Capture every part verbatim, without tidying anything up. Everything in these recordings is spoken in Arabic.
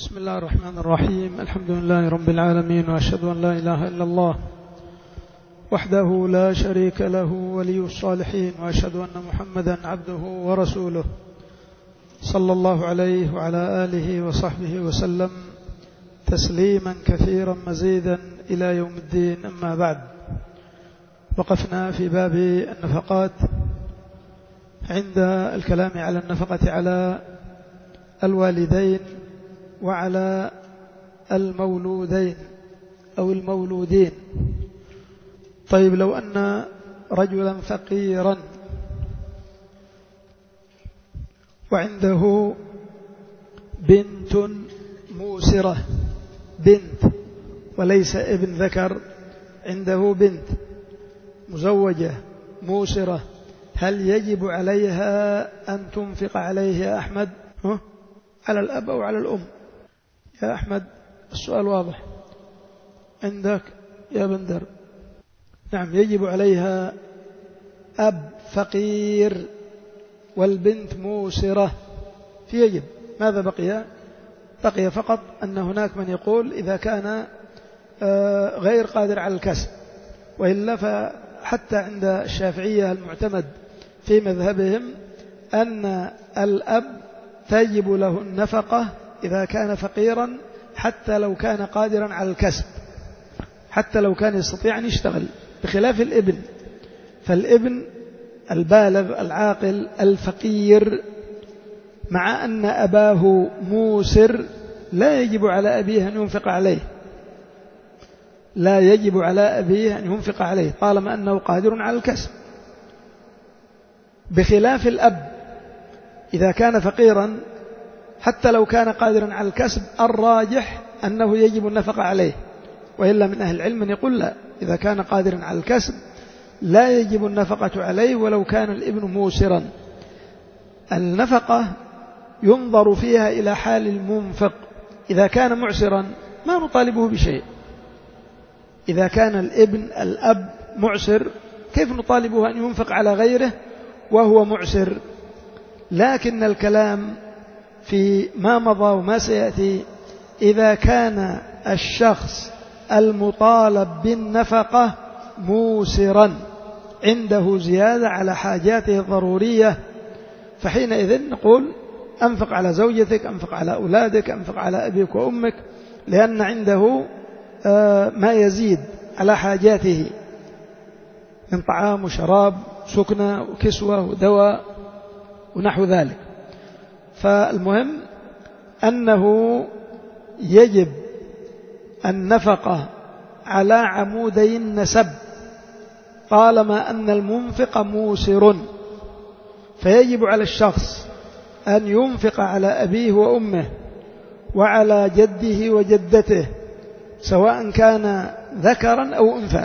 بسم الله الرحمن الرحيم. الحمد لله رب العالمين، وأشهد أن لا إله إلا الله وحده لا شريك له ولي الصالحين، وأشهد أن محمدا عبده ورسوله صلى الله عليه وعلى آله وصحبه وسلم تسليما كثيرا مزيدا إلى يوم الدين. أما بعد، وقفنا في باب النفقات عند الكلام على النفقة على الوالدين وعلى المولودين أو المولودين. طيب، لو أن رجلا فقيرا وعنده بنت موسرة، بنت وليس ابن ذكر، عنده بنت مزوجة موسرة، هل يجب عليها أن تنفق عليه يا أحمد؟ ها؟ على الأب أو على الأم؟ يا أحمد السؤال واضح عندك يا بندر. نعم، يجب عليها. أب فقير والبنت موسرة فيجب. ماذا بقي؟ بقي فقط أن هناك من يقول إذا كان غير قادر على الكسب، وإلا فحتى عند الشافعية المعتمد في مذهبهم أن الأب تجب له النفقة إذا كان فقيرا، حتى لو كان قادرا على الكسب، حتى لو كان يستطيع أن يشتغل، بخلاف الابن. فالابن البالغ العاقل الفقير مع أن أباه موسر لا يجب على أبيه أن ينفق عليه، لا يجب على أبيه أن ينفق عليه طالما أنه قادر على الكسب، بخلاف الأب إذا كان فقيرا حتى لو كان قادرا على الكسب الراجح أنه يجب النفقة عليه. وإلا من أهل العلم من يقول لا، إذا كان قادرا على الكسب لا يجب النفقة عليه ولو كان الابن موسرا. النفقة ينظر فيها إلى حال المنفق. إذا كان معسرا ما نطالبه بشيء. إذا كان الابن الأب معسر كيف نطالبه أن ينفق على غيره وهو معسر؟ لكن الكلام في ما مضى وما سيأتي إذا كان الشخص المطالب بالنفقة موسرا عنده زيادة على حاجاته الضرورية، فحينئذ نقول أنفق على زوجتك، أنفق على أولادك، أنفق على أبيك وأمك، لأن عنده ما يزيد على حاجاته من طعام وشراب سكنة وكسوة ودواء ونحو ذلك. فالمهم أنه يجب النفقة على عمودي النسب طالما أن المنفق موسر، فيجب على الشخص أن ينفق على أبيه وأمه وعلى جده وجدته سواء كان ذكرا أو أنثى.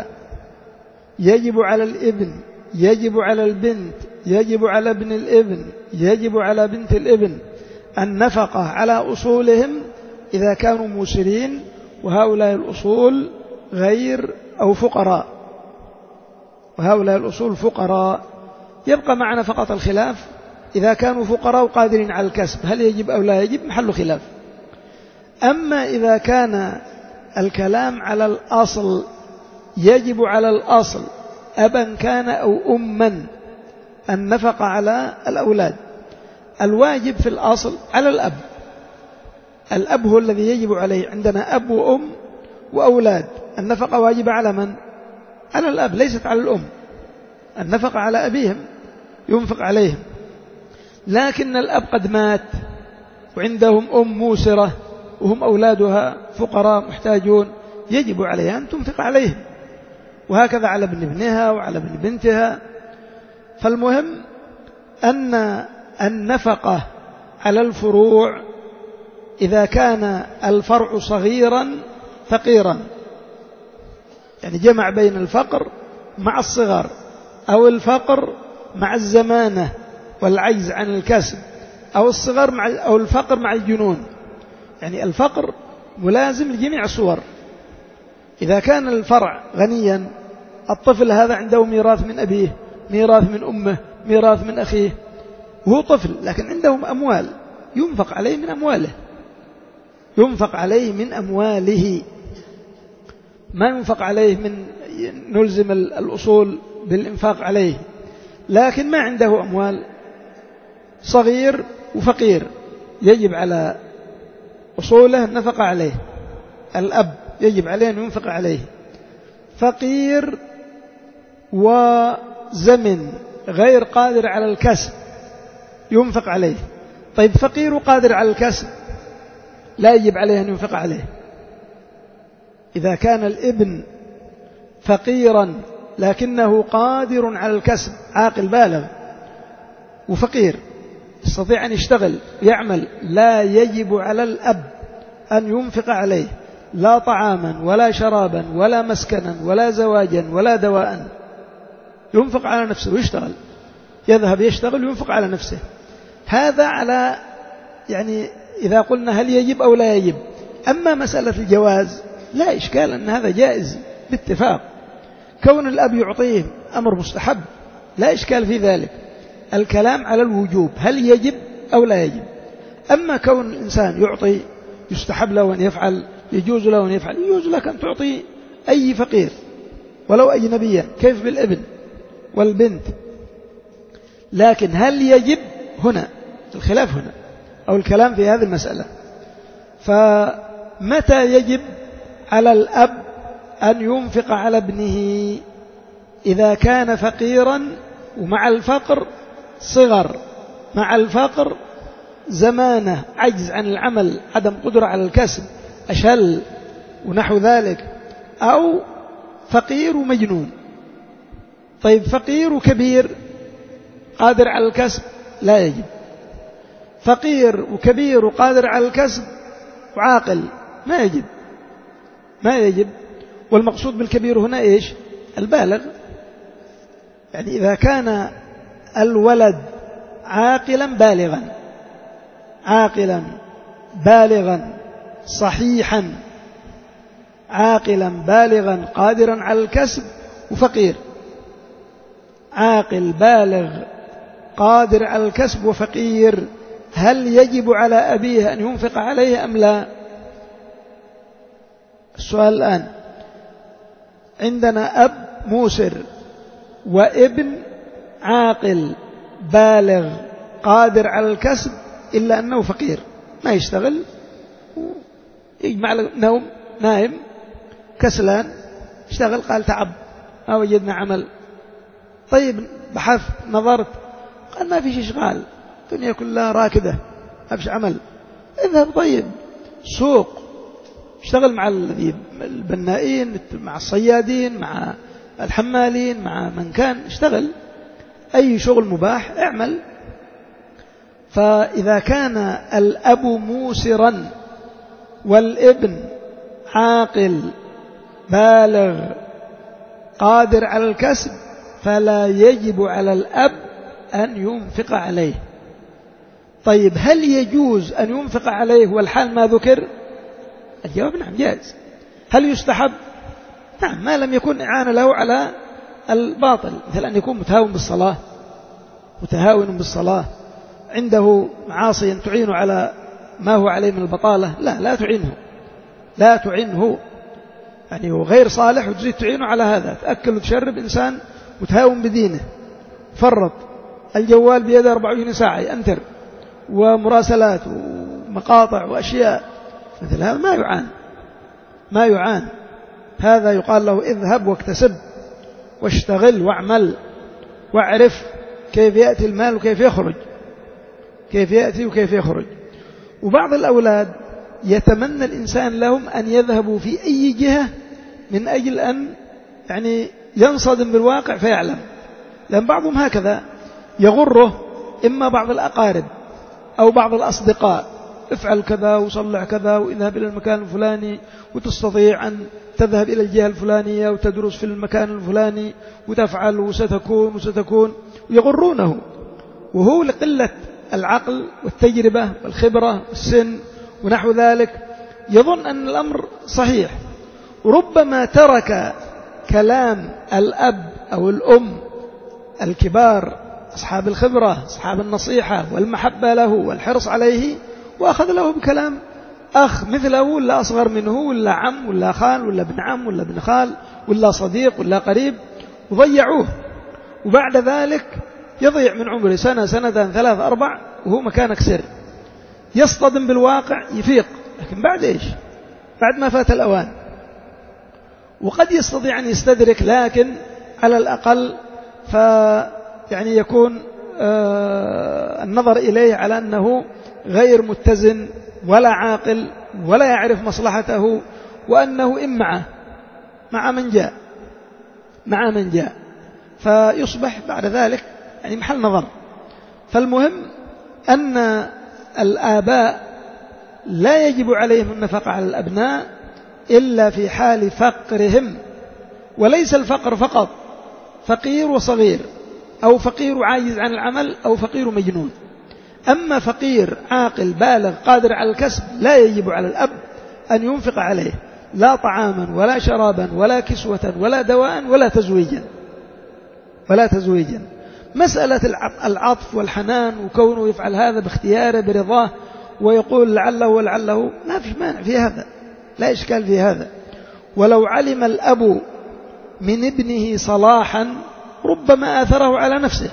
يجب على الابن، يجب على البنت، يجب على ابن الابن، يجب على بنت الابن النفقة على أصولهم إذا كانوا موسرين، وهؤلاء الأصول غير أو فقراء، وهؤلاء الأصول فقراء. يبقى معنا فقط الخلاف إذا كانوا فقراء قادرين على الكسب هل يجب أو لا يجب، محل خلاف. أما إذا كان الكلام على الأصل، يجب على الأصل أبا كان أو أما النفقة على الأولاد. الواجب في الأصل على الأب، الأب هو الذي يجب عليه. عندنا أب وأم وأولاد، النفقة واجبة على من؟ على الأب، ليست على الأم. النفقة على أبيهم ينفق عليهم، لكن الأب قد مات وعندهم أم موسرة وهم أولادها فقراء محتاجون، يجب عليها أن تنفق عليهم، وهكذا على ابن ابنها وعلى ابن بنتها. فالمهم أن النفقة على الفروع إذا كان الفرع صغيرا فقيرا، يعني جمع بين الفقر مع الصغر، أو الفقر مع الزمانة والعجز عن الكسب، أو الصغر مع أو الفقر مع الجنون، يعني الفقر ملازم لجميع الصور. إذا كان الفرع غنيا، الطفل هذا عنده ميراث من أبيه، ميراث من أمه، ميراث من أخيه، وهو طفل لكن عندهم أموال ينفق عليه من أمواله، ينفق عليه من أمواله، ما ينفق عليه من نلزم الأصول بالإنفاق عليه، لكن ما عنده أموال، صغير وفقير، يجب على أصوله النفقة عليه، الأب يجب عليه أن ينفق عليه. فقير وزمن غير قادر على الكسب ينفق عليه. طيب فقير وقادر على الكسب لا يجب عليه أن ينفق عليه. إذا كان الابن فقيرا لكنه قادر على الكسب، عاقل بالغ وفقير يستطيع أن يشتغل يعمل، لا يجب على الأب أن ينفق عليه لا طعاما ولا شرابا ولا مسكنا ولا زواجا ولا دواء، ينفق على نفسه ويشتغل، يذهب يشتغل وينفق على نفسه. هذا على يعني إذا قلنا هل يجب أو لا يجب. أما مسألة الجواز لا إشكال أن هذا جائز باتفاق، كون الأب يعطيه أمر مستحب لا إشكال في ذلك، الكلام على الوجوب هل يجب أو لا يجب. أما كون الإنسان يعطي يستحب له أن يفعل، يجوز له أن يفعل، يجوز لك أن تعطي أي فقير ولو أجنبيا، كيف بالابن والبنت. لكن هل يجب هنا الخلاف هنا أو الكلام في هذه المسألة. فمتى يجب على الأب أن ينفق على ابنه؟ إذا كان فقيرا ومع الفقر صغر، مع الفقر زمانه عجز عن العمل، عدم قدرة على الكسب، أشل ونحو ذلك، أو فقير ومجنون. طيب فقير وكبير قادر على الكسب لا يجب، فقير وكبير وقادر على الكسب وعاقل ما يجب، ما يجب. والمقصود بالكبير هنا إيش؟ البالغ. يعني إذا كان الولد عاقلا بالغا، عاقلا بالغا صحيحا، عاقلا بالغا قادرا على الكسب وفقير، عاقل بالغ قادر على الكسب وفقير، هل يجب على أبيه أن ينفق عليه أم لا؟ السؤال الآن، عندنا أب موسر وابن عاقل بالغ قادر على الكسب إلا أنه فقير، ما يشتغل، يجمع نوم، نائم كسلان، اشتغل قال تعب ما وجدنا عمل. طيب بحث نظرت قال ما فيش إشغال، الدنيا كلها راكدة ما فيش عمل. اذهب طيب سوق، اشتغل مع البنائين، مع الصيادين، مع الحمالين، مع من كان، اشتغل أي شغل مباح اعمل. فإذا كان الأب موسرا والابن عاقل بالغ قادر على الكسب فلا يجب على الأب أن ينفق عليه. طيب هل يجوز أن ينفق عليه والحال ما ذكر؟ الجواب نعم جائز. هل يستحب؟ نعم، ما لم يكن إعانة له على الباطل، مثل أن يكون متهاون بالصلاة، متهاون بالصلاة، عنده معاصي تعين على ما هو عليه من البطالة، لا لا تعينه، لا تعينه، يعني هو غير صالح وتزيد تعينه على هذا. تأكل وتشرب إنسان متهاون بدينه، فرط، الجوال بيده أربعة وعشرين ساعة ينتر، ومراسلات ومقاطع وأشياء، مثل هذا ما يعان، ما يعان. هذا يقال له اذهب واكتسب واشتغل واعمل واعرف كيف يأتي المال وكيف يخرج، كيف يأتي وكيف يخرج. وبعض الأولاد يتمنى الإنسان لهم أن يذهبوا في أي جهة من أجل أن يعني ينصدم بالواقع فيعلم، لأن بعضهم هكذا يغره إما بعض الأقارب أو بعض الأصدقاء، افعل كذا وصلح كذا واذهب إلى المكان الفلاني وتستطيع أن تذهب إلى الجهة الفلانية وتدرس في المكان الفلاني وتفعل وستكون وستكون، ويغرونه، وهو لقلة العقل والتجربة والخبرة والسن ونحو ذلك يظن أن الأمر صحيح، وربما ترك كلام الأب أو الأم الكبار أصحاب الخبرة أصحاب النصيحة والمحبة له والحرص عليه، وأخذ له بكلام أخ مثله ولا أصغر منه ولا عم ولا خال ولا ابن عم ولا ابن خال ولا صديق ولا قريب، وضيعوه، وبعد ذلك يضيع من عمره سنة سنتين ثلاث أربع وهو مكانك سر، يصطدم بالواقع يفيق، لكن بعد إيش؟ بعد ما فات الأوان. وقد يستطيع أن يستدرك، لكن على الأقل ف يعني يكون آه النظر إليه على أنه غير متزن ولا عاقل ولا يعرف مصلحته، وأنه إن معه مع من جاء مع من جاء فيصبح بعد ذلك يعني محل نظر. فالمهم أن الآباء لا يجب عليهم النفقة على الأبناء إلا في حال فقرهم، وليس الفقر فقط، فقير وصغير، أو فقير عاجز عن العمل، أو فقير مجنون. أما فقير عاقل بالغ قادر على الكسب لا يجب على الأب أن ينفق عليه لا طعاما ولا شرابا ولا كسوة ولا دواء ولا تزويجا ولا تزويجا. مسألة العطف والحنان وكونه يفعل هذا باختياره برضاه ويقول لعله ولعله ما في مانع في هذا، لا إشكال في هذا. ولو علم الأب من ابنه صلاحا ربما آثره على نفسه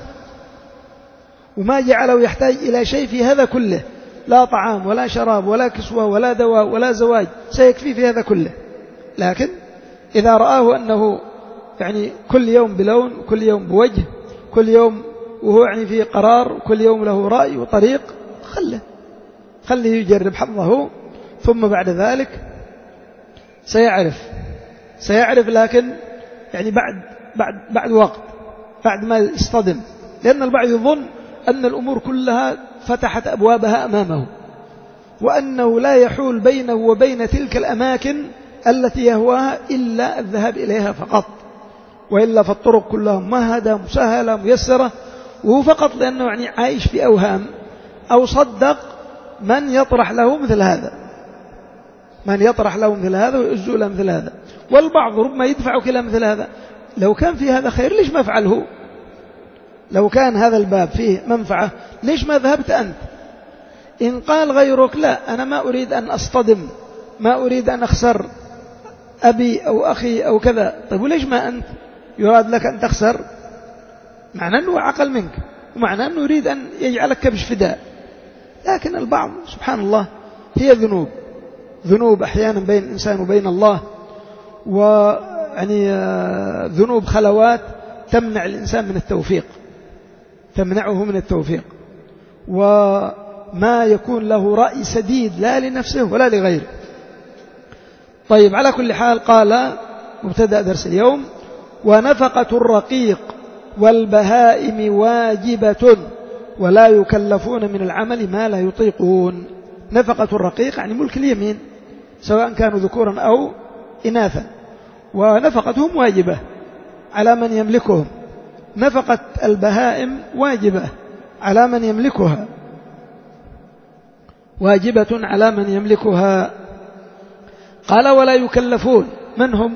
وما جعله يحتاج إلى شيء في هذا كله، لا طعام ولا شراب ولا كسوة ولا دواء ولا زواج، سيكفي في هذا كله. لكن إذا رآه أنه يعني كل يوم بلون، كل يوم بوجه، كل يوم وهو يعني في قرار، كل يوم له رأي وطريق، خله خليه يجرب حظه، ثم بعد ذلك سيعرف سيعرف لكن يعني بعد بعد بعد وقت، بعد ما يصطدم، لأن البعض يظن أن الأمور كلها فتحت أبوابها أمامه، وأنه لا يحول بينه وبين تلك الأماكن التي يهواها إلا الذهاب إليها فقط، وإلا فالطرق كلها مهدة مسهلة ميسرة، وهو فقط لأنه يعني عايش في أوهام أو صدق من يطرح له مثل هذا من يطرح له مثل هذا ويؤزه له مثل هذا. والبعض ربما يدفع كلا مثل هذا. لو كان في هذا خير ليش ما فعله؟ لو كان هذا الباب فيه منفعة ليش ما ذهبت أنت؟ إن قال غيرك لا أنا ما أريد أن أصطدم، ما أريد أن أخسر أبي أو أخي أو كذا، طيب وليش ما أنت؟ يراد لك أن تخسر، معنى أنه عقل منك، ومعنى أنه يريد أن يجعلك كبش فداء. لكن البعض سبحان الله هي ذنوب ذنوب أحيانا بين الإنسان وبين الله، ويعني ذنوب خلوات تمنع الإنسان من التوفيق تمنعه من التوفيق وما يكون له رأي سديد لا لنفسه ولا لغيره. طيب، على كل حال قال مبتدأ درس اليوم: ونفقة الرقيق والبهائم واجبة ولا يكلفون من العمل ما لا يطيقون. نفقة الرقيق يعني ملك اليمين سواء كانوا ذكورا أو إناثا، ونفقتهم واجبة على من يملكهم. نفقة البهائم واجبة على من يملكها واجبة على من يملكها. قال: ولا يكلفون. من هم؟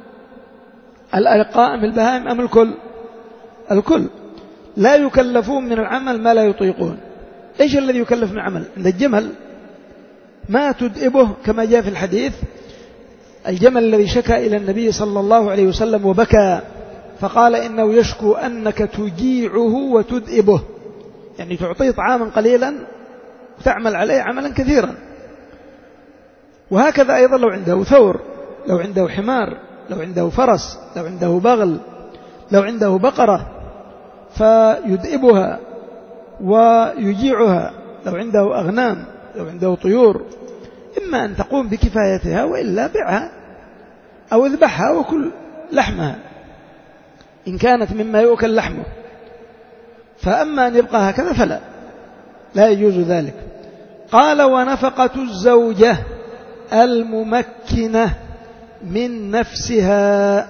القائم البهائم أم الكل؟ الكل. لا يكلفون من العمل ما لا يطيقون. إيش الذي يكلف من العمل؟ عند الجمل ما تدئبه كما جاء في الحديث: الجمل الذي شكى إلى النبي صلى الله عليه وسلم وبكى فقال إنه يشكو أنك تجيعه وتدئبه، يعني تعطيه طعاما قليلا وتعمل عليه عملا كثيرا. وهكذا أيضا لو عنده ثور، لو عنده حمار، لو عنده فرس، لو عنده بغل، لو عنده بقرة فيدئبها ويجيعها، لو عنده أغنام، لو عنده طيور، إما أن تقوم بكفايتها وإلا بيعها أو اذبحها وكل لحمها إن كانت مما يؤكل لحمه. فأما أن يبقى هكذا فلا لا يجوز ذلك. قال: ونفقة الزوجة الممكنة من نفسها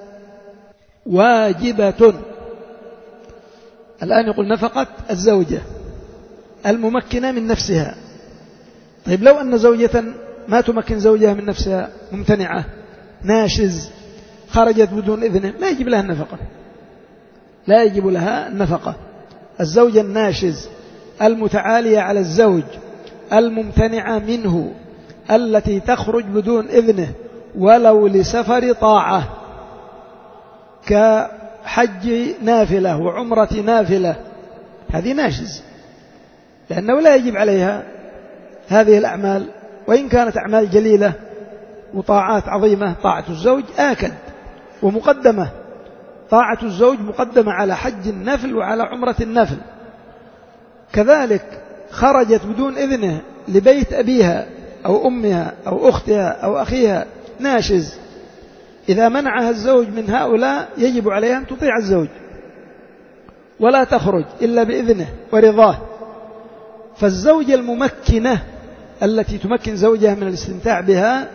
واجبة. الآن يقول نفقة الزوجة الممكنة من نفسها. طيب، لو أن زوجة ما تمكن زوجها من نفسها، ممتنعة، ناشز، خرجت بدون إذنه، لا يجب لها النفقة لا يجب لها النفقة. الزوجة الناشز المتعالية على الزوج الممتنعة منه التي تخرج بدون إذنه ولو لسفر طاعة كحج نافلة وعمرة نافلة، هذه ناشز، لأنه لا يجب عليها هذه الأعمال، وإن كانت أعمال جليلة وطاعات عظيمة. طاعة الزوج آكد ومقدمة، طاعة الزوج مقدمة على حج النفل وعلى عمرة النفل. كذلك خرجت بدون إذنه لبيت أبيها أو أمها أو أختها أو أخيها، ناشز. إذا منعها الزوج من هؤلاء يجب عليها أن تطيع الزوج ولا تخرج إلا بإذنه ورضاه. فالزوجة الممكنة التي تمكن زوجها من الاستمتاع بها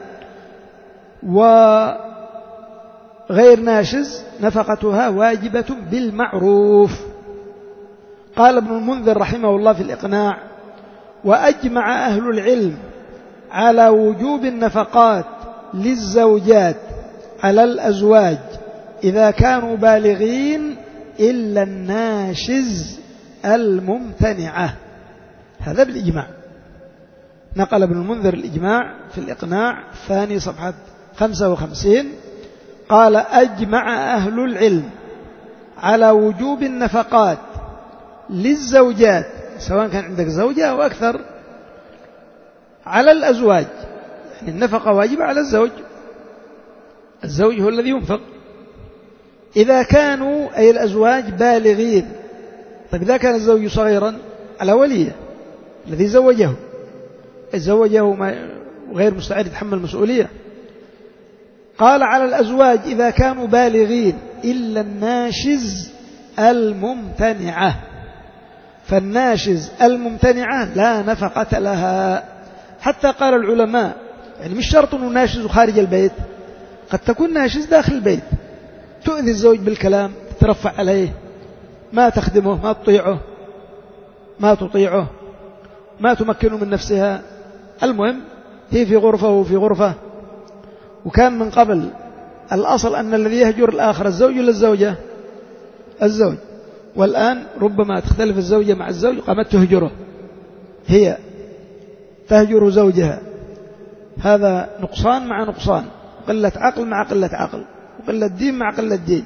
وغير ناشز نفقتها واجبة بالمعروف. قال ابن المنذر رحمه الله في الإقناع: وأجمع أهل العلم على وجوب النفقات للزوجات على الأزواج إذا كانوا بالغين إلا الناشز الممتنعة. هذا بالإجماع. نقل ابن المنذر الإجماع في الإقناع الثاني صفحة خمسة وخمسين، قال: أجمع أهل العلم على وجوب النفقات للزوجات سواء كان عندك زوجة أو أكثر على الأزواج، يعني النفقة واجبة على الزوج، الزوج هو الذي ينفق إذا كانوا أي الأزواج بالغين. طيب إذا كان الزوج صغيرا على وليه الذي زوجه زوجه وغير مستعد يتحمل المسؤولية. قال: على الأزواج إذا كانوا بالغين إلا الناشز الممتنعة. فالناشز الممتنعة لا نفقة لها. حتى قال العلماء يعني مش شرط أنه ناشز خارج البيت، قد تكون ناشز داخل البيت، تؤذي الزوج بالكلام، تترفع عليه، ما تخدمه، ما تطيعه ما تطيعه ما تمكنه من نفسها. المهم هي في غرفة وفي غرفة. وكان من قبل الأصل أن الذي يهجر الآخر الزوج ولا الزوجة؟ الزوج. والآن ربما تختلف الزوجة مع الزوج، قامت تهجره، هي تهجر زوجها. هذا نقصان مع نقصان، قلة عقل مع قلة عقل، وقلة دين مع قلة دين.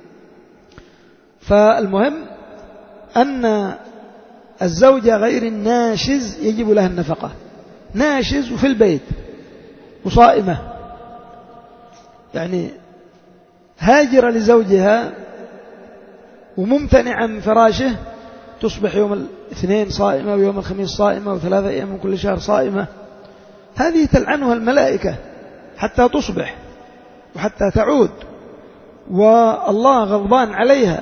فالمهم أن الزوجة غير الناشز يجب لها النفقة، ناشز وفي البيت وصائمة، يعني هاجر لزوجها وممتنعة من فراشه، تصبح يوم الاثنين صائمة ويوم الخميس صائمة وثلاثة أيام من كل شهر صائمة. هذه تلعنها الملائكة حتى تصبح وحتى تعود، والله غضبان عليها.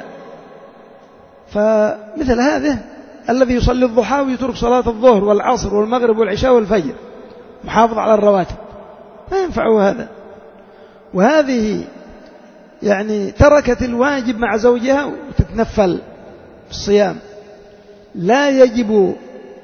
فمثل هذه الذي يصلي الضحى ويترك صلاة الظهر والعصر والمغرب والعشاء والفجر، محافظ على الرواتب، ما ينفعه هذا. وهذه يعني تركت الواجب مع زوجها وتتنفل في الصيام. لا يجب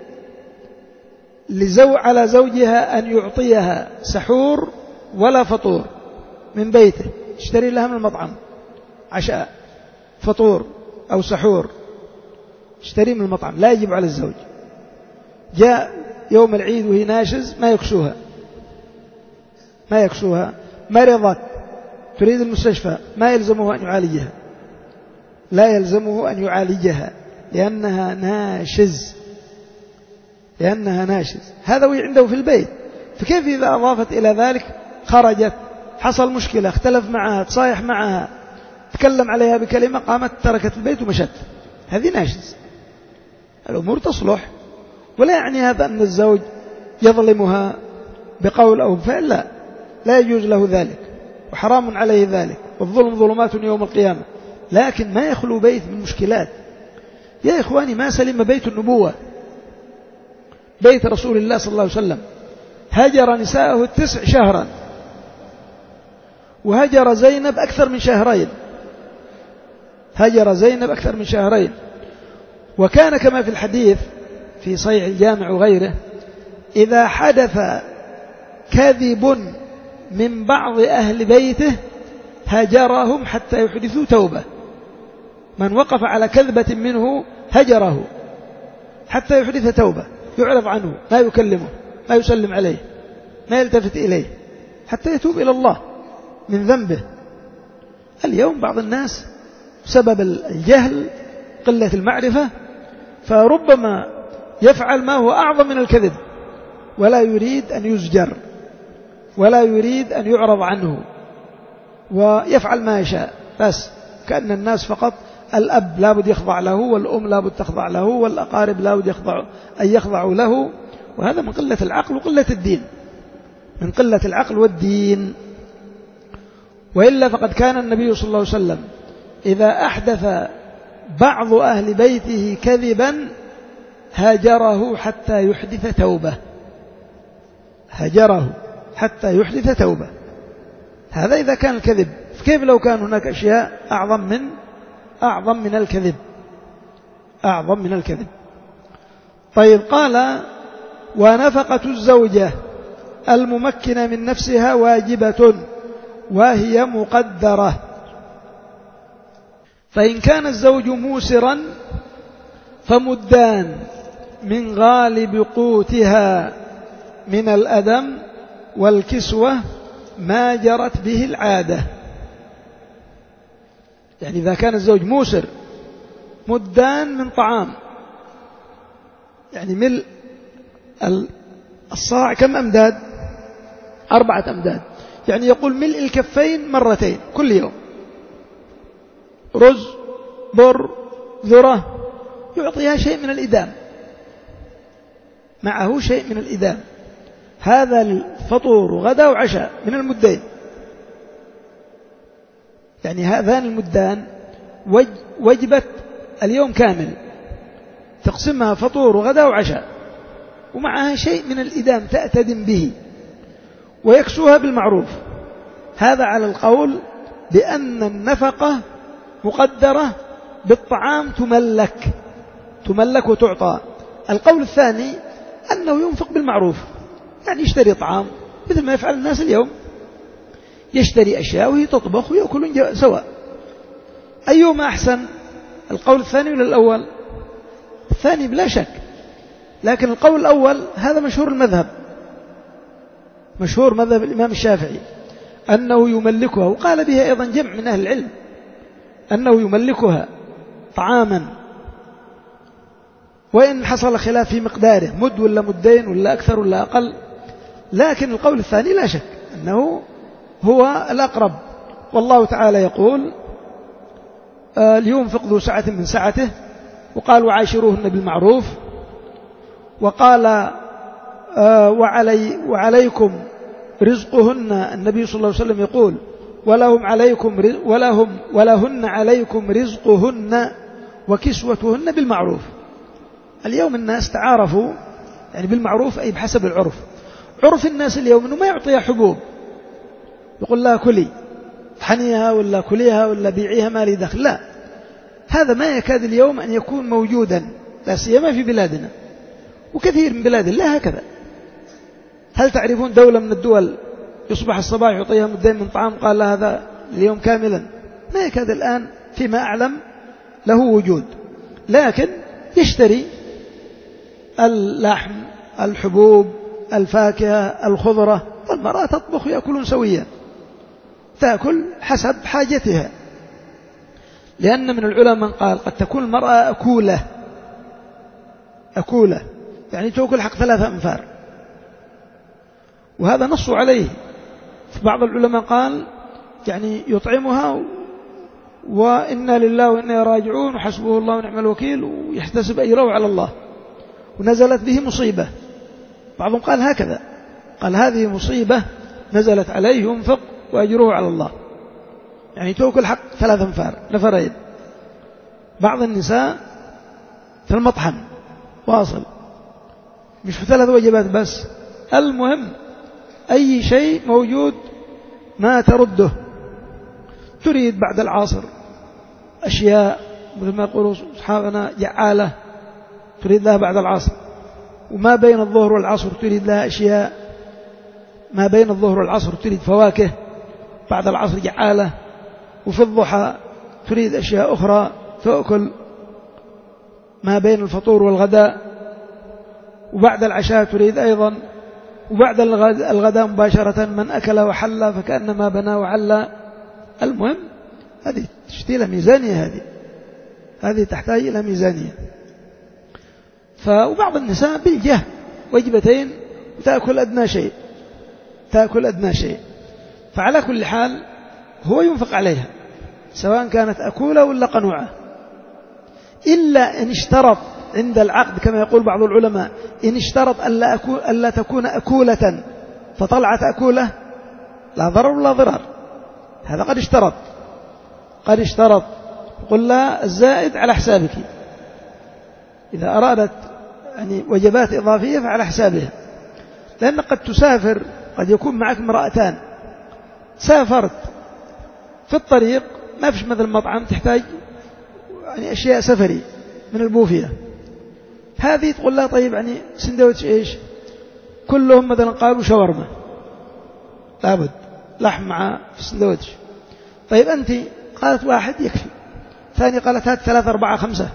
لزو على زوجها أن يعطيها سحور ولا فطور من بيته، اشتري لها من المطعم عشاء فطور أو سحور، اشتري من المطعم، لا يجب على الزوج. جاء يوم العيد وهي ناشز، ما يكسوها ما يكسوها مرضت تريد المستشفى، ما يلزمه أن يعالجها، لا يلزمه أن يعالجها لأنها ناشز لأنها ناشز هذا وهي عنده في البيت. فكيف إذا أضافت إلى ذلك خرجت، حصل مشكلة، اختلف معها، تصايح معها، تكلم عليها بكلمة، قامت تركت البيت ومشت، هذه ناشز. الأمور تصلح، ولا يعني هذا أن الزوج يظلمها بقول أو بفعل، لا لا يجوز له ذلك، وحرام عليه ذلك، والظلم ظلمات يوم القيامة. لكن ما يخلو بيت من مشكلات. يا إخواني، ما سلم بيت النبوة، بيت رسول الله صلى الله عليه وسلم، هجر نساءه التسع شهرا، وهجر زينب أكثر من شهرين هجر زينب أكثر من شهرين. وكان كما في الحديث في صحيح الجامع وغيره: إذا حدث كذب من بعض أهل بيته هجرهم حتى يحدثوا توبة. من وقف على كذبة منه هجره حتى يحدث توبة، يعرض عنه، ما يكلمه، ما يسلم عليه، ما يلتفت إليه حتى يتوب إلى الله من ذنبه. اليوم بعض الناس بسبب الجهل قلة المعرفة فربما يفعل ما هو أعظم من الكذب ولا يريد أن يزجر ولا يريد أن يعرض عنه ويفعل ما يشاء، بس كأن الناس فقط الأب لابد يخضع له والأم لابد تخضع له والأقارب لابد يخضع أن يخضعوا له، وهذا من قلة العقل وقلة الدين، من قلة العقل والدين. وإلا فقد كان النبي صلى الله عليه وسلم إذا أحدث بعض أهل بيته كذبا هاجره حتى يحدث توبة، هاجره حتى يحدث توبة. هذا إذا كان الكذب، كيف لو كان هناك أشياء أعظم من أعظم من الكذب أعظم من الكذب. طيب، قال ونفقة الزوجة الممكنة من نفسها واجبة وهي مقدرة، فإن كان الزوج موسرا فمدان من غالب قوتها من الأدم والكسوة ما جرت به العادة. يعني إذا كان الزوج موسر مدان من طعام، يعني ملء الصاع كم أمداد؟ أربعة أمداد، يعني يقول ملء الكفين مرتين كل يوم، رز بر ذرة، يعطيها شيء من الإدام، معه شيء من الإدام، هذا الفطور وغداء وعشاء من المدين. يعني هذان المدان وجبة اليوم كامل، تقسمها فطور وغداء وعشاء، ومعها شيء من الإدام تأتدم به ويكسوها بالمعروف. هذا على القول بأن النفقة مقدرة بالطعام، تملك تملك وتعطى. القول الثاني أنه ينفق بالمعروف، يعني يشتري طعام مثل ما يفعل الناس اليوم، يشتري أشياء وهي تطبخ ويأكلون سواء. أيهما أحسن، القول الثاني ولا الأول؟ الثاني بلا شك، لكن القول الأول هذا مشهور المذهب، مشهور مذهب الإمام الشافعي أنه يملكها، وقال به أيضا جمع من أهل العلم أنه يملكها طعاما، وإن حصل خلاف في مقداره مد ولا مدين ولا أكثر ولا أقل، لكن القول الثاني لا شك أنه هو الأقرب. والله تعالى يقول آه لينفق ذو سعة من سعته، وقال وعاشروهن بالمعروف، وقال آه وعلي وعليكم رزقهن، النبي صلى الله عليه وسلم يقول ولهم عليكم ولهم ولهن عليكم رزقهن وكسوتهن بالمعروف. اليوم الناس تعارفوا يعني بالمعروف، أي بحسب العرف. عرف الناس اليوم أنه ما يعطيها حبوب، يقول لها كلي حنيها ولا كليها ولا بيعيها ما لي دخل، لا، هذا ما يكاد اليوم أن يكون موجودا، لا سيما في بلادنا وكثير من بلاد الله هكذا. هل تعرفون دولة من الدول يصبح الصباح يعطيها مدين من طعام قال لها هذا اليوم كاملا؟ ما يكاد الآن فيما أعلم له وجود، لكن يشتري اللحم، الحبوب، الفاكهة، الخضرة، والمرأة تطبخ يأكلون سويا، تأكل حسب حاجتها. لأن من العلماء من قال قد تكون المرأة أكولة أكولة يعني تأكل حق ثلاثة أنفار، وهذا نص عليه. بعض العلماء قال يعني يطعمها وإنا لله وإنا راجعون وحسبه الله ونعم الوكيل ويحتسب أجره على الله، ونزلت به مصيبة. بعضهم قال هكذا، قال هذه مصيبة نزلت عليه ينفق وأجره على الله، يعني تأكل حق ثلاث أنفار نفرين. بعض النساء في المطحن واصل، مش في ثلاث وجبات بس، المهم أي شيء موجود ما ترده. تريد بعد العصر أشياء مثل ما يقولوا أصحابنا جعالة، تريد لها بعد العصر، وما بين الظهر والعصر تريد لها أشياء، ما بين الظهر والعصر تريد فواكه، بعد العصر جعالة، وفي الضحى تريد أشياء أخرى تأكل ما بين الفطور والغداء، وبعد العشاء تريد أيضا وبعد الغداء مباشرة من أكل وحل فكأنما بنى وعلى. المهم هذه تشتي لها ميزانية، هذه هذه تحتاج إلى ميزانية. فبعض النساء بالجهد وجبتين تأكل أدنى شيء تأكل أدنى شيء فعلى كل حال هو ينفق عليها سواء كانت أكولة ولا قنوعة، إلا إن اشترط عند العقد كما يقول بعض العلماء، إن اشترط ألا, أكو ألا تكون أكولة فطلعت أكولة لا ضرر ولا ضرار، هذا قد اشترط قد اشترط قل لا الزائد على حسابك، إذا أرادت يعني وجبات إضافية فعلى حسابها، لأن قد تسافر قد يكون معك امرأتان، سافرت في الطريق ما فيش مثل مطعم تحتاج يعني أشياء سفري من البوفية، هذه تقول لا طيب يعني سندوتش إيش كلهم مثلا قالوا شاورما لابد لحم مع في السندوتش، طيب أنت قالت واحد يكفي، ثاني قالت هات ثلاثة أربعة خمسة،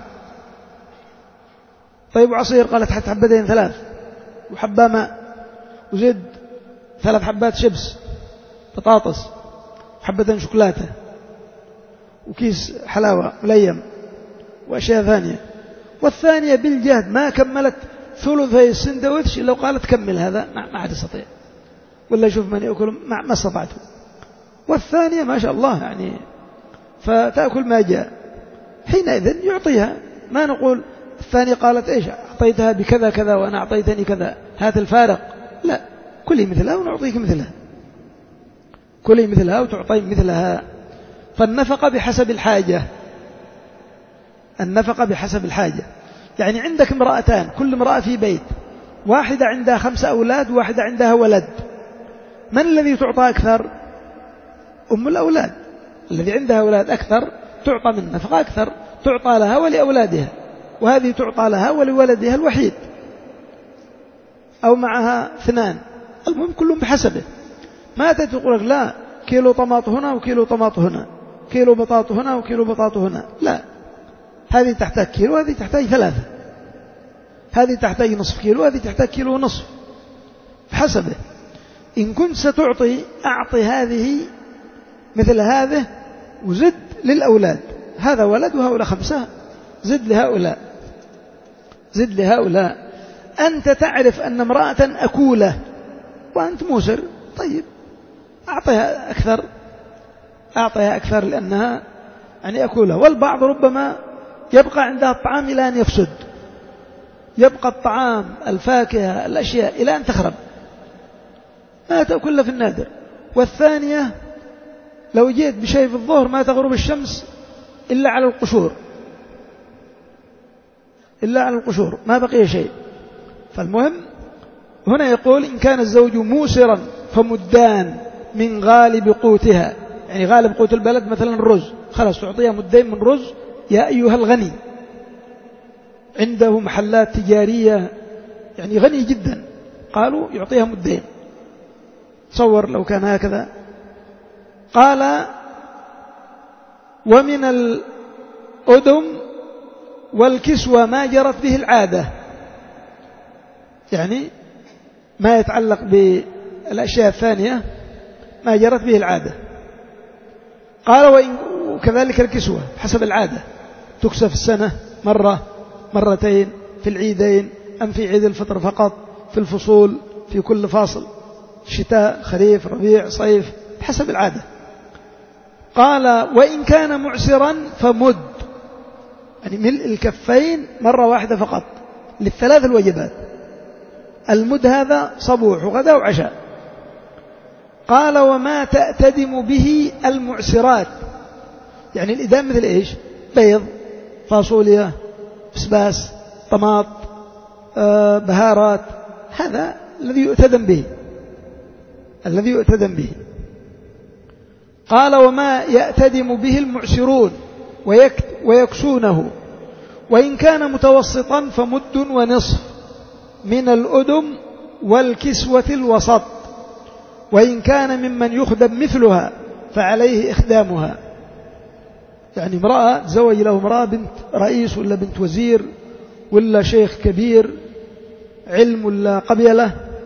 طيب وعصير قالت هات حبتين ثلاث وحبة ماء وزد ثلاث حبات شبس بطاطس وحبتين شوكولاتة وكيس حلاوة مليم وأشياء ثانية، والثانية بالجهد ما كملت ثلثي السندوتش لو قالت كمل هذا ما عاد استطيع ولا شوف من يأكل ما استطعته، والثانية ما شاء الله يعني فتأكل ما جاء، حينئذ يعطيها، ما نقول الثانية قالت إيش أعطيتها بكذا كذا وأنا أعطيتني كذا هات الفارق، لا كلي مثلها ونعطيك مثلها، كلي مثلها وتعطي مثلها. فالنفقة بحسب الحاجة، النفقة بحسب الحاجة، يعني عندك امرأتان كل امرأة في بيت، واحدة عندها خمسة أولاد وواحدة عندها ولد، من الذي تعطى أكثر؟ أم الأولاد، الذي عندها أولاد أكثر تعطى من نفقة أكثر، تعطى لها ولأولادها، وهذه تعطى لها ولولدها الوحيد أو معها اثنان، المهم كلهم بحسبه، ما تقول لك لا كيلو طماط هنا وكيلو طماط هنا، كيلو بطاط هنا وكيلو بطاط هنا، لا، هذه تحتاج كيلو وهذه تحتاج ثلاثة، هذه تحتاج نصف كيلو وهذه تحتاج كيلو ونصف بحسبه. إن كنت ستعطي أعطي هذه مثل هذه وزد للأولاد، هذا ولد وهؤلاء خمسة، زد لهؤلاء زد لهؤلاء. أنت تعرف أن امرأة أكولة وأنت موسر، طيب أعطيها أكثر أعطيها أكثر لأنها يعني أكولة، والبعض ربما يبقى عندها الطعام إلى أن يفسد، يبقى الطعام الفاكهة الأشياء إلى أن تخرب ما تأكل في النادر. والثانية لو جيت بشيء في الظهر ما تغرب الشمس إلا على القشور إلا على القشور ما بقي شيء. فالمهم هنا يقول إن كان الزوج موسرا فمدان من غالب قوتها، يعني غالب قوت البلد مثلا الرز، خلاص تعطيها مدين من رز يا أيها الغني، عنده محلات تجارية يعني غني جدا، قالوا يعطيها مدين، تصور لو كان هكذا. قال ومن الأدم والكسوة ما جرت به العادة، يعني ما يتعلق بالأشياء الثانية ما جرت به العادة. قال وكذلك الكسوة حسب العادة، تكسى في السنة مرة مرتين، في العيدين أم في عيد الفطر فقط، في الفصول في كل فاصل، شتاء خريف ربيع صيف حسب العادة. قال وإن كان معسرا فمد، يعني ملء الكفين مرة واحدة فقط للثلاث الوجبات، المد هذا صبوح وغداء وعشاء. قال وما تأتدم به المعسرات، يعني الإدام مثل إيش؟ بيض فاصوليا بسباس طماط آه بهارات، هذا الذي يؤتدم به الذي يؤتدم به. قال وما يأتدم به المعسرون ويكسونه، وإن كان متوسطا فمد ونصف من الأدم والكسوة الوسط، وإن كان ممن يخدم مثلها فعليه إخدامها. يعني امرأة زوج له امرأة بنت رئيس ولا بنت وزير ولا شيخ كبير علم ولا قبيلة،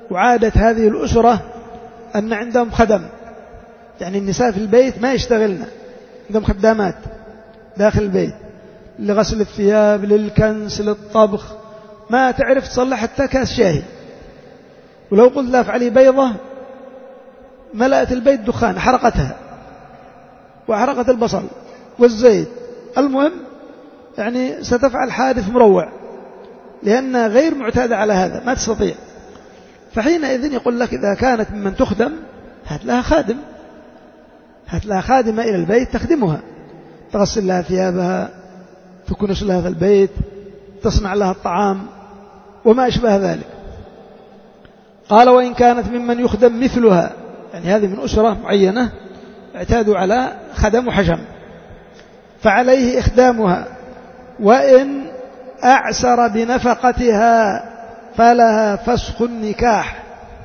وعادة هذه الأسرة أن عندهم خدم، يعني النساء في البيت ما يشتغلن، عندهم خدامات داخل البيت لغسل الثياب، للكنس، للطبخ، ما تعرف تصلح حتى كاس شاهي. ولو قلت لها افعلي بيضة ملأت البيت دخان، حرقتها وحرقت البصل والزيت. المهم يعني ستفعل حادث مروع لأنها غير معتادة على هذا، ما تستطيع. فحينئذ يقول لك إذا كانت ممن تخدم هات لها خادم، هات لها خادمة إلى البيت تخدمها، تغسل لها ثيابها، تكنس لها في البيت، تصنع لها الطعام وما أشبه ذلك. قال وإن كانت ممن يخدم مثلها، يعني هذه من أسرة معينة اعتادوا على خدم وحشم، فعليه إخدامها، وإن أعسر بنفقتها فلها فسخ النكاح،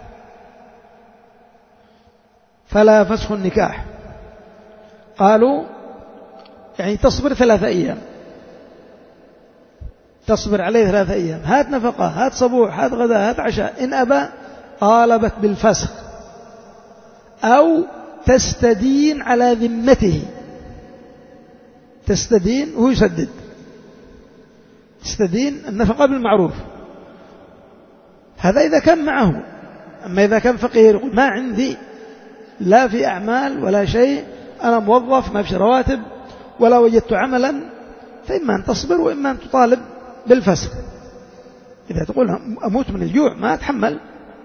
فلا فسخ النكاح. قالوا يعني تصبر ثلاثة أيام، تصبر عليه ثلاثة أيام، هات نفقة، هات صبوح، هات غداء، هات عشاء. إن أبى طالبت بالفسخ أو تستدين على ذمته، تستدين وهو يسدد، تستدين النفقة بالمعروف. هذا إذا كان معه. أما إذا كان فقير يقول ما عندي لا في أعمال ولا شيء، أنا موظف ما في رواتب ولا وجدت عملا، فإما أن تصبر وإما أن تطالب بالفسخ. إذا تقول أموت من الجوع ما أتحمل،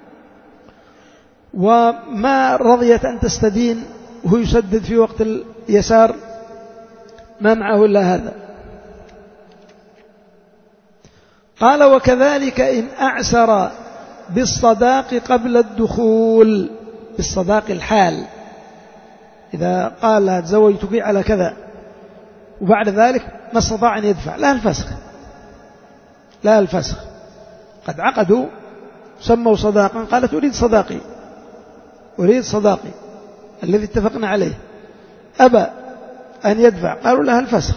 وما رضيت أن تستدين وهو يسدد في وقت اليسار، ما معه إلا هذا. قال وكذلك إن أعسر بالصداق قبل الدخول، بالصداق الحال، إذا قال لها تزوجتك على كذا وبعد ذلك ما استطاع أن يدفع، لا الفسخ، لا الفسخ. قد عقدوا سموا صداقا، قالت أريد صداقي، أريد صداقي الذي اتفقنا عليه، أبى أن يدفع، قالوا لها الفسخ،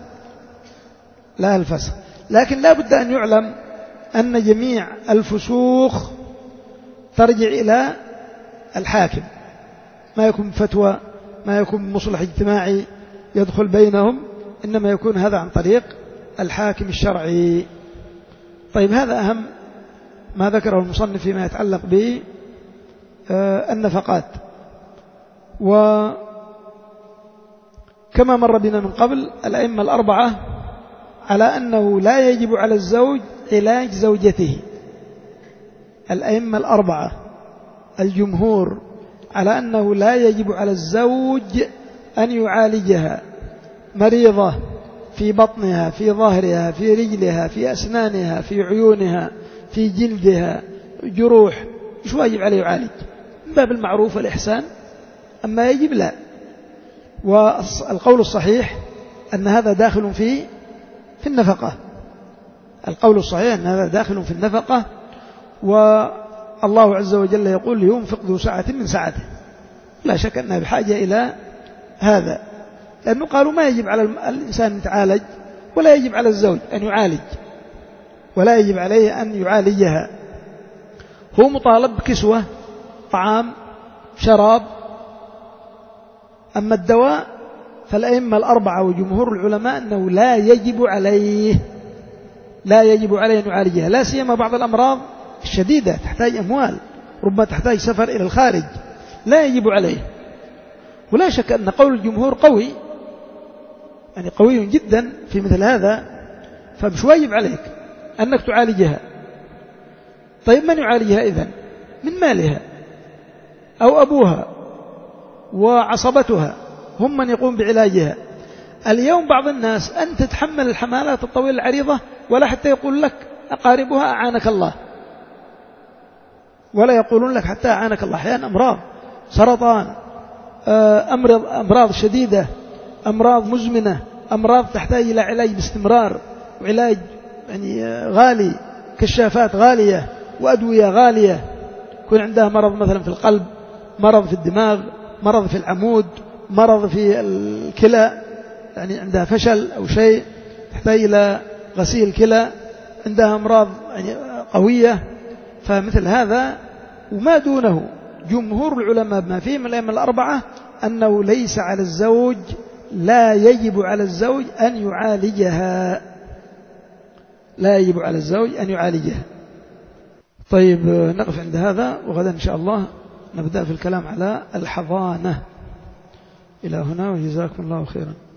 لا الفسخ. لكن لا بد أن يعلم أن جميع الفسوخ ترجع إلى الحاكم، ما يكون فتوى، ما يكون مصلح اجتماعي يدخل بينهم، إنما يكون هذا عن طريق الحاكم الشرعي. طيب هذا أهم ما ذكره المصنف فيما يتعلق بالنفقات. وكما مر بنا من قبل الأئمة الأربعة على أنه لا يجب على الزوج علاج زوجته، الأئمة الأربعة الجمهور على أنه لا يجب على الزوج أن يعالجها، مريضة في بطنها، في ظهرها، في رجلها، في أسنانها، في عيونها، في جلدها، جروح، مش واجب عليه يعالج من باب المعروف والإحسان. أما يجب لا. والقول الصحيح أن هذا داخل في في النفقة، القول الصحيح أن هذا داخل في النفقة. والله عز وجل يقول لينفق ذو سعة من سعته، لا شك أنها بحاجة إلى هذا، لأنه قالوا ما يجب على الإنسان أن يتعالج ولا يجب على الزوج أن يعالج، ولا يجب عليه أن يعالجها. هو مطالب بكسوة، طعام، شراب. أما الدواء فالأئمة الأربعة وجمهور العلماء أنه لا يجب عليه، لا يجب عليه أن يعالجها، لا سيما بعض الأمراض الشديدة تحتاج أموال، ربما تحتاج سفر إلى الخارج، لا يجب عليه. ولا شك أن قول الجمهور قوي، يعني قوي جدا في مثل هذا، فمش واجب عليك أنك تعالجها. طيب من يعالجها إذن؟ من مالها أو أبوها وعصبتها هم من يقوم بعلاجها. اليوم بعض الناس أن تتحمل الحمالات الطويلة العريضة ولا حتى يقول لك أقاربها أعانك الله، ولا يقولون لك حتى أعانك الله. أحيانا أمراض سرطان، أمراض أمراض شديدة، أمراض مزمنة، أمراض تحتاج إلى علاج باستمرار، وعلاج يعني غالي، كشافات غالية وأدوية غالية. يكون عندها مرض مثلا في القلب، مرض في الدماغ، مرض في العمود، مرض في الكلى، يعني عندها فشل أو شيء تحتاج إلى غسيل كلى، عندها أمراض يعني قوية. فمثل هذا وما دونه جمهور العلماء بما فيهم الأئمة الأربعة أنه ليس على الزوج، لا يجب على الزوج أن يعالجها، لا يجب على الزوج أن يعالجها. طيب نقف عند هذا، وغدا إن شاء الله نبدأ في الكلام على الحضانة. إلى هنا وجزاكم الله خيرا.